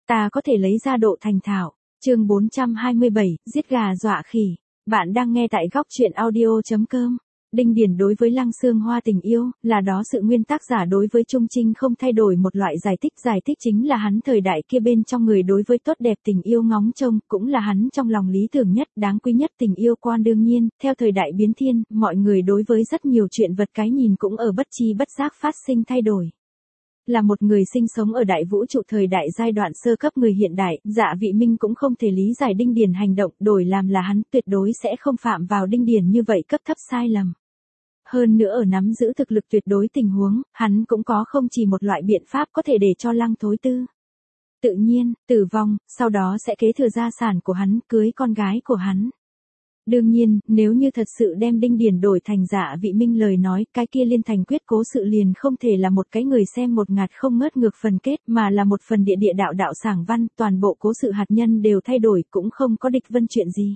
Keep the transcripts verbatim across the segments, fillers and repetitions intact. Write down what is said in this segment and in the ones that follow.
ta có thể lấy ra độ thành thạo. Chương bốn trăm hai mươi bảy, giết gà dọa khỉ. Bạn đang nghe tại góc truyện audio chấm com. Đinh Điền đối với Lăng Xương Hoa tình yêu, là đó sự nguyên tác giả đối với Trung Trinh không thay đổi một loại giải thích. Giải thích chính là hắn thời đại kia bên trong người đối với tốt đẹp tình yêu ngóng trông, cũng là hắn trong lòng lý tưởng nhất, đáng quý nhất tình yêu quan. Đương nhiên, theo thời đại biến thiên, mọi người đối với rất nhiều chuyện vật cái nhìn cũng ở bất chi bất giác phát sinh thay đổi. Là một người sinh sống ở đại vũ trụ thời đại giai đoạn sơ cấp người hiện đại, Dạ Vị Minh cũng không thể lý giải Đinh Điền hành động, đổi làm là hắn tuyệt đối sẽ không phạm vào Đinh Điền như vậy cấp thấp sai lầm. Hơn nữa ở nắm giữ thực lực tuyệt đối tình huống, hắn cũng có không chỉ một loại biện pháp có thể để cho Lăng Thối Tư tự nhiên, tử vong, sau đó sẽ kế thừa gia sản của hắn, cưới con gái của hắn. Đương nhiên, nếu như thật sự đem Đinh Điền đổi thành Dạ Vị Minh lời nói, cái kia liên thành quyết cố sự liền không thể là một cái người xem một ngạt không ngớt ngược phần kết, mà là một phần địa địa đạo đạo sảng văn, toàn bộ cố sự hạt nhân đều thay đổi, cũng không có địch vân chuyện gì.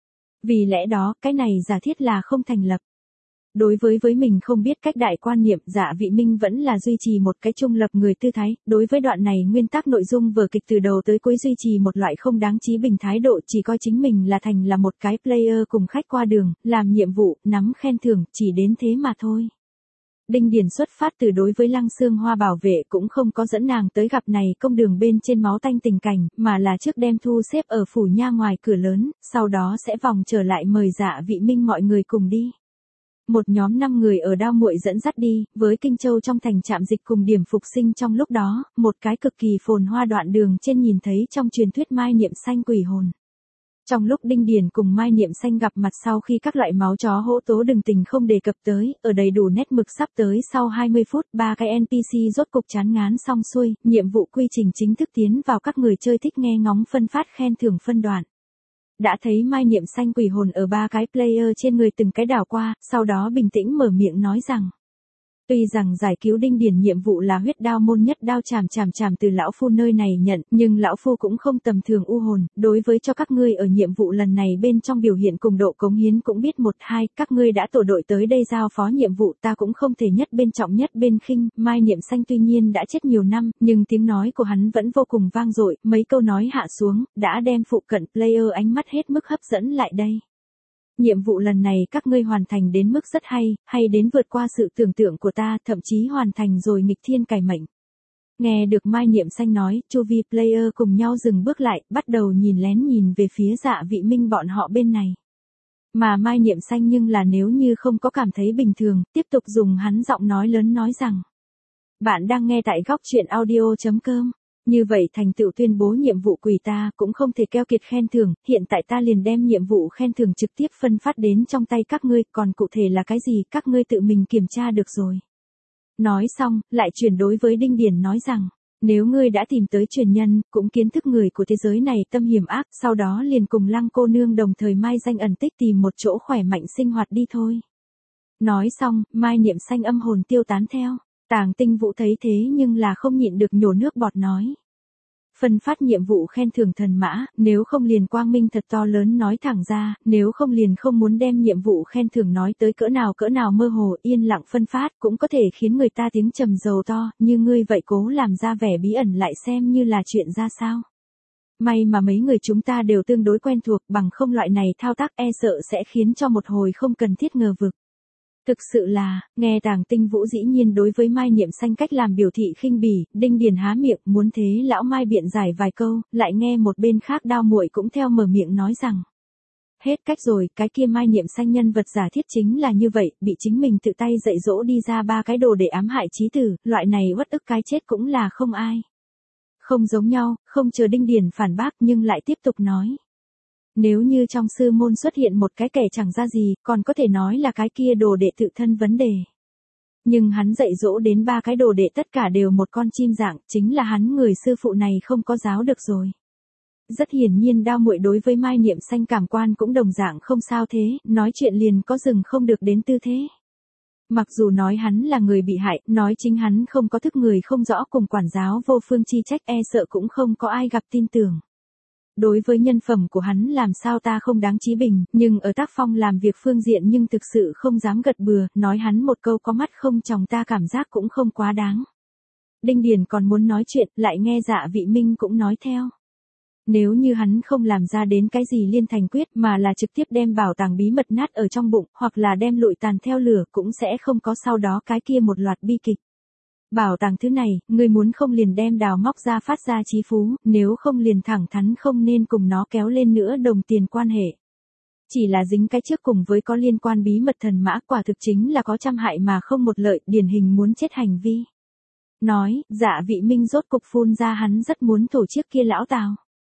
Vì lẽ đó, cái này giả thiết là không thành lập. Đối với với mình không biết cách đại quan niệm, Dạ Vị Minh vẫn là duy trì một cái trung lập người tư thái, đối với đoạn này nguyên tắc nội dung vở kịch từ đầu tới cuối duy trì một loại không đáng chí bình thái độ, chỉ coi chính mình là thành là một cái player cùng khách qua đường, làm nhiệm vụ, nắm khen thưởng, chỉ đến thế mà thôi. Đinh Điền xuất phát từ đối với Lăng Xương Hoa bảo vệ cũng không có dẫn nàng tới gặp này công đường bên trên máu tanh tình cảnh, mà là trước đem thu xếp ở phủ nha ngoài cửa lớn, sau đó sẽ vòng trở lại mời Dạ Vị Minh mọi người cùng đi. Một nhóm năm người ở Đao Muội dẫn dắt đi, với Kinh Châu trong thành trạm dịch cùng điểm phục sinh trong lúc đó, một cái cực kỳ phồn hoa đoạn đường trên nhìn thấy trong truyền thuyết Mai Niệm Xanh quỷ hồn. Trong lúc Đinh Điền cùng Mai Niệm Xanh gặp mặt sau khi các loại máu chó hỗ tố đừng tình không đề cập tới, ở đầy đủ nét mực sắp tới sau hai mươi phút, ba cái en pê xê rốt cục chán ngán xong xuôi, nhiệm vụ quy trình chính thức tiến vào các người chơi thích nghe ngóng phân phát khen thưởng phân đoạn. Đã thấy Mai Niệm Xanh quỷ hồn ở ba cái player trên người từng cái đảo qua, sau đó bình tĩnh mở miệng nói rằng. Tuy rằng giải cứu Đinh Điền nhiệm vụ là huyết đao môn nhất đao chàm chàm chàm từ lão phu nơi này nhận, nhưng lão phu cũng không tầm thường u hồn, đối với cho các ngươi ở nhiệm vụ lần này bên trong biểu hiện cùng độ cống hiến cũng biết một hai, các ngươi đã tổ đội tới đây giao phó nhiệm vụ ta cũng không thể nhất bên trọng nhất bên khinh. Mai Niệm Xanh tuy nhiên đã chết nhiều năm, nhưng tiếng nói của hắn vẫn vô cùng vang dội, mấy câu nói hạ xuống, đã đem phụ cận player ánh mắt hết mức hấp dẫn lại đây. Nhiệm vụ lần này các ngươi hoàn thành đến mức rất hay, hay đến vượt qua sự tưởng tượng của ta, thậm chí hoàn thành rồi nghịch thiên cải mệnh. Nghe được Mai Niệm Xanh nói, chu vi player cùng nhau dừng bước lại, bắt đầu nhìn lén nhìn về phía Dạ Vị Minh bọn họ bên này. Mà Mai Niệm Xanh nhưng là nếu như không có cảm thấy bình thường, tiếp tục dùng hắn giọng nói lớn nói rằng. Bạn đang nghe tại góc truyện audio chấm com. Như vậy thành tựu tuyên bố nhiệm vụ quỷ ta cũng không thể keo kiệt khen thưởng, hiện tại ta liền đem nhiệm vụ khen thưởng trực tiếp phân phát đến trong tay các ngươi, còn cụ thể là cái gì các ngươi tự mình kiểm tra được rồi. Nói xong, lại chuyển đối với Đinh Điền nói rằng, nếu ngươi đã tìm tới truyền nhân, cũng kiến thức người của thế giới này tâm hiểm ác, sau đó liền cùng Lăng cô nương đồng thời mai danh ẩn tích tìm một chỗ khỏe mạnh sinh hoạt đi thôi. Nói xong, Mai Niệm Xanh âm hồn tiêu tán theo. Tàng Tinh Vũ thấy thế nhưng là không nhịn được nhổ nước bọt nói. Phân phát nhiệm vụ khen thưởng thần mã, nếu không liền quang minh thật to lớn nói thẳng ra, nếu không liền không muốn đem nhiệm vụ khen thưởng nói tới cỡ nào cỡ nào mơ hồ, yên lặng phân phát cũng có thể khiến người ta tiếng trầm dầu to, như ngươi vậy cố làm ra vẻ bí ẩn lại xem như là chuyện ra sao. May mà mấy người chúng ta đều tương đối quen thuộc, bằng không loại này thao tác e sợ sẽ khiến cho một hồi không cần thiết ngờ vực. Thực sự là, nghe Tàng Tinh Vũ dĩ nhiên đối với Mai Niệm Xanh cách làm biểu thị khinh bỉ, Đinh Điền há miệng muốn thế lão Mai biện giải vài câu, lại nghe một bên khác Đao Muội cũng theo mở miệng nói rằng. Hết cách rồi, cái kia Mai Niệm Xanh nhân vật giả thiết chính là như vậy, bị chính mình tự tay dạy dỗ đi ra ba cái đồ để ám hại chí tử, loại này uất ức cái chết cũng là không ai. Không giống nhau, không chờ Đinh Điền phản bác nhưng lại tiếp tục nói. Nếu như trong sư môn xuất hiện một cái kẻ chẳng ra gì, còn có thể nói là cái kia đồ đệ tự thân vấn đề. Nhưng hắn dạy dỗ đến ba cái đồ đệ tất cả đều một con chim dạng, chính là hắn người sư phụ này không có giáo được rồi. Rất hiển nhiên Đao Muội đối với Mai Niệm Xanh cảm quan cũng đồng dạng không sao thế, nói chuyện liền có dừng không được đến tư thế. Mặc dù nói hắn là người bị hại, nói chính hắn không có thức người không rõ cùng quản giáo vô phương chi trách e sợ cũng không có ai gặp tin tưởng. Đối với nhân phẩm của hắn làm sao ta không đáng chí bình, nhưng ở tác phong làm việc phương diện nhưng thực sự không dám gật bừa, nói hắn một câu có mắt không tròng ta cảm giác cũng không quá đáng. Đinh Điền còn muốn nói chuyện, lại nghe Dạ Vị Minh cũng nói theo. Nếu như hắn không làm ra đến cái gì liên thành quyết mà là trực tiếp đem bảo tàng bí mật nát ở trong bụng, hoặc là đem lụi tàn theo lửa cũng sẽ không có sau đó cái kia một loạt bi kịch. Bảo tàng thứ này, ngươi muốn không liền đem đào móc ra phát ra chí phú, nếu không liền thẳng thắn không nên cùng nó kéo lên nữa đồng tiền quan hệ. Chỉ là dính cái trước cùng với có liên quan bí mật thần mã quả thực chính là có trăm hại mà không một lợi, điển hình muốn chết hành vi. Nói, Dạ Vị Minh rốt cục phun ra hắn rất muốn thổ chiếc kia lão Tào.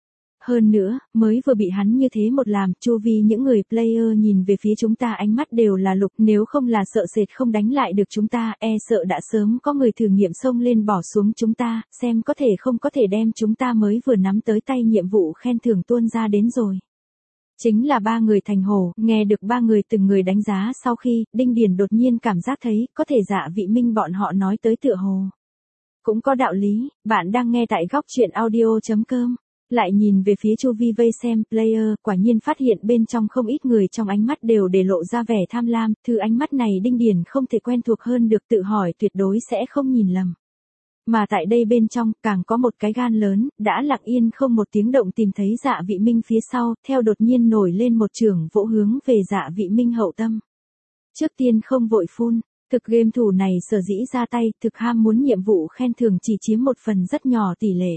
Hơn nữa, mới vừa bị hắn như thế một làm, chu vi những người player nhìn về phía chúng ta ánh mắt đều là lục, nếu không là sợ sệt không đánh lại được chúng ta, e sợ đã sớm có người thử nghiệm xông lên bỏ xuống chúng ta, xem có thể không có thể đem chúng ta mới vừa nắm tới tay nhiệm vụ khen thưởng tuôn ra đến rồi. Chính là ba người thành hồ, nghe được ba người từng người đánh giá sau khi, Đinh Điền đột nhiên cảm giác thấy, có thể Dạ Vị Minh bọn họ nói tới tựa hồ. Cũng có đạo lý, bạn đang nghe tại góc truyện audio chấm com. Lại nhìn về phía chu vi vây xem player, quả nhiên phát hiện bên trong không ít người trong ánh mắt đều để lộ ra vẻ tham lam, thứ ánh mắt này Đinh Điền không thể quen thuộc hơn được, tự hỏi tuyệt đối sẽ không nhìn lầm. Mà tại đây bên trong, càng có một cái gan lớn, đã lặng yên không một tiếng động tìm thấy Dạ Vị Minh phía sau, theo đột nhiên nổi lên một trường vỗ hướng về Dạ Vị Minh hậu tâm. Trước tiên không vội phun, thực game thủ này sở dĩ ra tay, thực ham muốn nhiệm vụ khen thưởng chỉ chiếm một phần rất nhỏ tỷ lệ.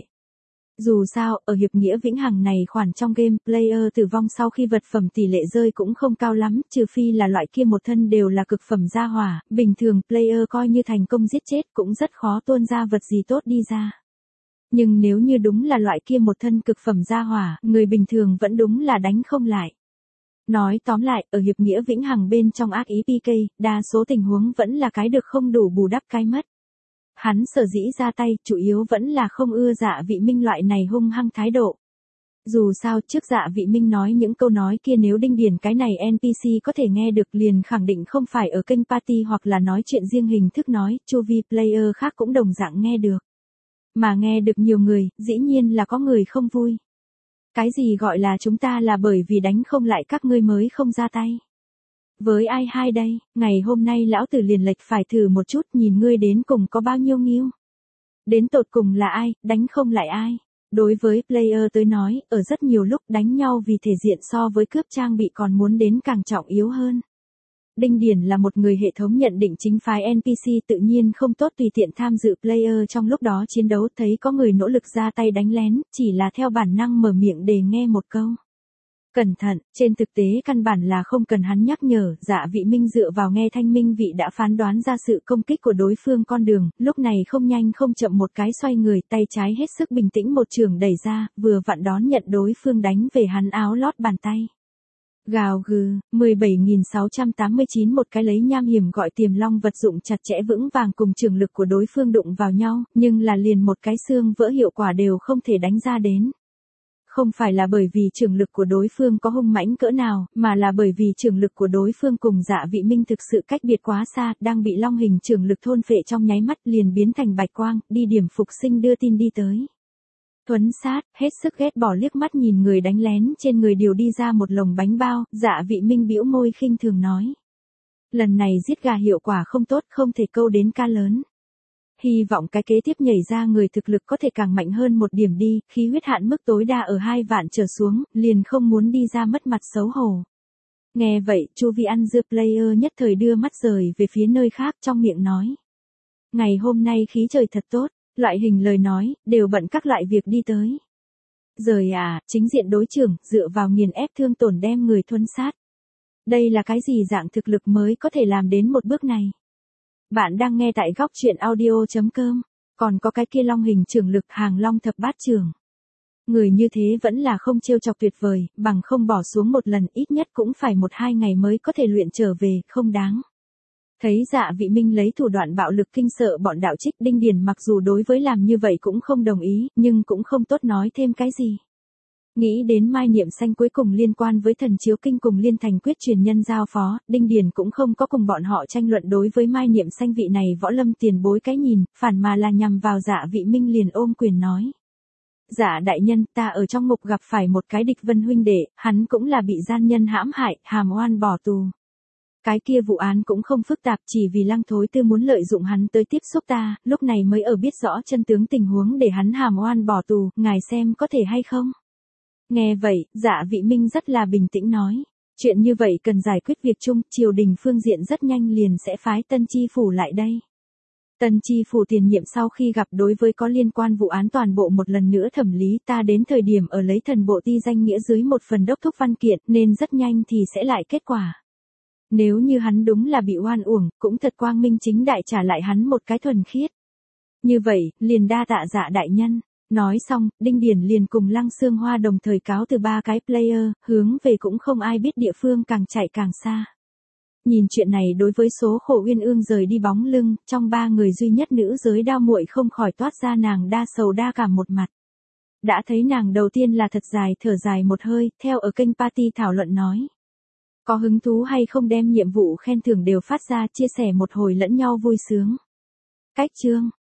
Dù sao, ở hiệp nghĩa vĩnh hằng này khoản trong game, player tử vong sau khi vật phẩm tỷ lệ rơi cũng không cao lắm, trừ phi là loại kia một thân đều là cực phẩm gia hỏa, bình thường player coi như thành công giết chết cũng rất khó tuôn ra vật gì tốt đi ra. Nhưng nếu như đúng là loại kia một thân cực phẩm gia hỏa, người bình thường vẫn đúng là đánh không lại. Nói tóm lại, ở hiệp nghĩa vĩnh hằng bên trong ác ý pê ca, đa số tình huống vẫn là cái được không đủ bù đắp cái mất. Hắn sở dĩ ra tay, chủ yếu vẫn là không ưa Dạ Vị Minh loại này hung hăng thái độ. Dù sao, trước Dạ Vị Minh nói những câu nói kia nếu Đinh Điền cái này en pê xê có thể nghe được liền khẳng định không phải ở kênh party hoặc là nói chuyện riêng hình thức nói, chu vi player khác cũng đồng dạng nghe được. Mà nghe được nhiều người, dĩ nhiên là có người không vui. Cái gì gọi là chúng ta là bởi vì đánh không lại các ngươi mới không ra tay. Với ai hai đây, ngày hôm nay lão tử liền lệch phải thử một chút nhìn ngươi đến cùng có bao nhiêu nghiêu. Đến tột cùng là ai, đánh không lại ai. Đối với player tới nói, ở rất nhiều lúc đánh nhau vì thể diện so với cướp trang bị còn muốn đến càng trọng yếu hơn. Đinh Điền là một người hệ thống nhận định chính phái en pê xê tự nhiên không tốt tùy tiện tham dự player trong lúc đó chiến đấu, thấy có người nỗ lực ra tay đánh lén, chỉ là theo bản năng mở miệng để nghe một câu. Cẩn thận, trên thực tế căn bản là không cần hắn nhắc nhở, Dạ Vị Minh dựa vào nghe thanh minh vị đã phán đoán ra sự công kích của đối phương con đường, lúc này không nhanh không chậm một cái xoay người, tay trái hết sức bình tĩnh một trường đẩy ra, vừa vặn đón nhận đối phương đánh về hắn áo lót bàn tay. Gào gừ, mười bảy nghìn sáu trăm tám mươi chín một cái lấy nham hiểm gọi tiềm long vật dụng chặt chẽ vững vàng cùng trường lực của đối phương đụng vào nhau, nhưng là liền một cái xương vỡ hiệu quả đều không thể đánh ra đến. Không phải là bởi vì trường lực của đối phương có hung mãnh cỡ nào, mà là bởi vì trường lực của đối phương cùng Dạ Vị Minh thực sự cách biệt quá xa, đang bị long hình trường lực thôn phệ trong nháy mắt liền biến thành bạch quang, đi điểm phục sinh đưa tin đi tới. Thuấn sát, hết sức ghét bỏ liếc mắt nhìn người đánh lén trên người điều đi ra một lồng bánh bao, Dạ Vị Minh bĩu môi khinh thường nói. Lần này giết gà hiệu quả không tốt, không thể câu đến ca lớn. Hy vọng cái kế tiếp nhảy ra người thực lực có thể càng mạnh hơn một điểm đi, khí huyết hạn mức tối đa ở hai vạn trở xuống, liền không muốn đi ra mất mặt xấu hổ. Nghe vậy, chu vi ăn dưa player nhất thời đưa mắt rời về phía nơi khác trong miệng nói. Ngày hôm nay khí trời thật tốt, loại hình lời nói, đều bận các loại việc đi tới. Rời à, chính diện đối trưởng, dựa vào nghiền ép thương tổn đem người thuân sát. Đây là cái gì dạng thực lực mới có thể làm đến một bước này? Bạn đang nghe tại góc truyện audio chấm com, còn có cái kia long hình trường lực hàng long thập bát trường. Người như thế vẫn là không trêu chọc tuyệt vời, bằng không bỏ xuống một lần ít nhất cũng phải một hai ngày mới có thể luyện trở về, không đáng. Thấy Dạ Vị Minh lấy thủ đoạn bạo lực kinh sợ bọn đạo trích, Đinh Điền mặc dù đối với làm như vậy cũng không đồng ý, nhưng cũng không tốt nói thêm cái gì. Nghĩ đến Mai Niệm Xanh cuối cùng liên quan với thần chiếu kinh cùng liên thành quyết truyền nhân giao phó, Đinh Điền cũng không có cùng bọn họ tranh luận đối với Mai Niệm Xanh vị này võ lâm tiền bối cái nhìn, phản mà là nhằm vào Dạ Vị Minh liền ôm quyền nói. Dạ đại nhân, ta ở trong ngục gặp phải một cái địch vân huynh đệ, hắn cũng là bị gian nhân hãm hại, hàm oan bỏ tù. Cái kia vụ án cũng không phức tạp, chỉ vì Lăng Thối Tư muốn lợi dụng hắn tới tiếp xúc ta, lúc này mới ở biết rõ chân tướng tình huống để hắn hàm oan bỏ tù, ngài xem có thể hay không? Nghe vậy, Dạ Vị Minh rất là bình tĩnh nói. Chuyện như vậy cần giải quyết việc chung, triều đình phương diện rất nhanh liền sẽ phái Tân Chi Phủ lại đây. Tân Chi Phủ tiền nhiệm sau khi gặp đối với có liên quan vụ án toàn bộ một lần nữa thẩm lý, ta đến thời điểm ở lấy thần bộ ti danh nghĩa dưới một phần đốc thúc văn kiện nên rất nhanh thì sẽ lại kết quả. Nếu như hắn đúng là bị oan uổng, cũng thật quang minh chính đại trả lại hắn một cái thuần khiết. Như vậy, liền đa tạ Dạ đại nhân. Nói xong, Đinh Điển liền cùng Lăng Xương Hoa đồng thời cáo từ ba cái player, hướng về cũng không ai biết địa phương càng chạy càng xa. Nhìn chuyện này đối với số khổ Uyên Ương rời đi bóng lưng, trong ba người duy nhất nữ giới Đao Muội không khỏi toát ra nàng đa sầu đa cảm một mặt. Đã thấy nàng đầu tiên là thật dài thở dài một hơi, theo ở kênh party thảo luận nói. Có hứng thú hay không đem nhiệm vụ khen thưởng đều phát ra chia sẻ một hồi lẫn nhau vui sướng. Cách chương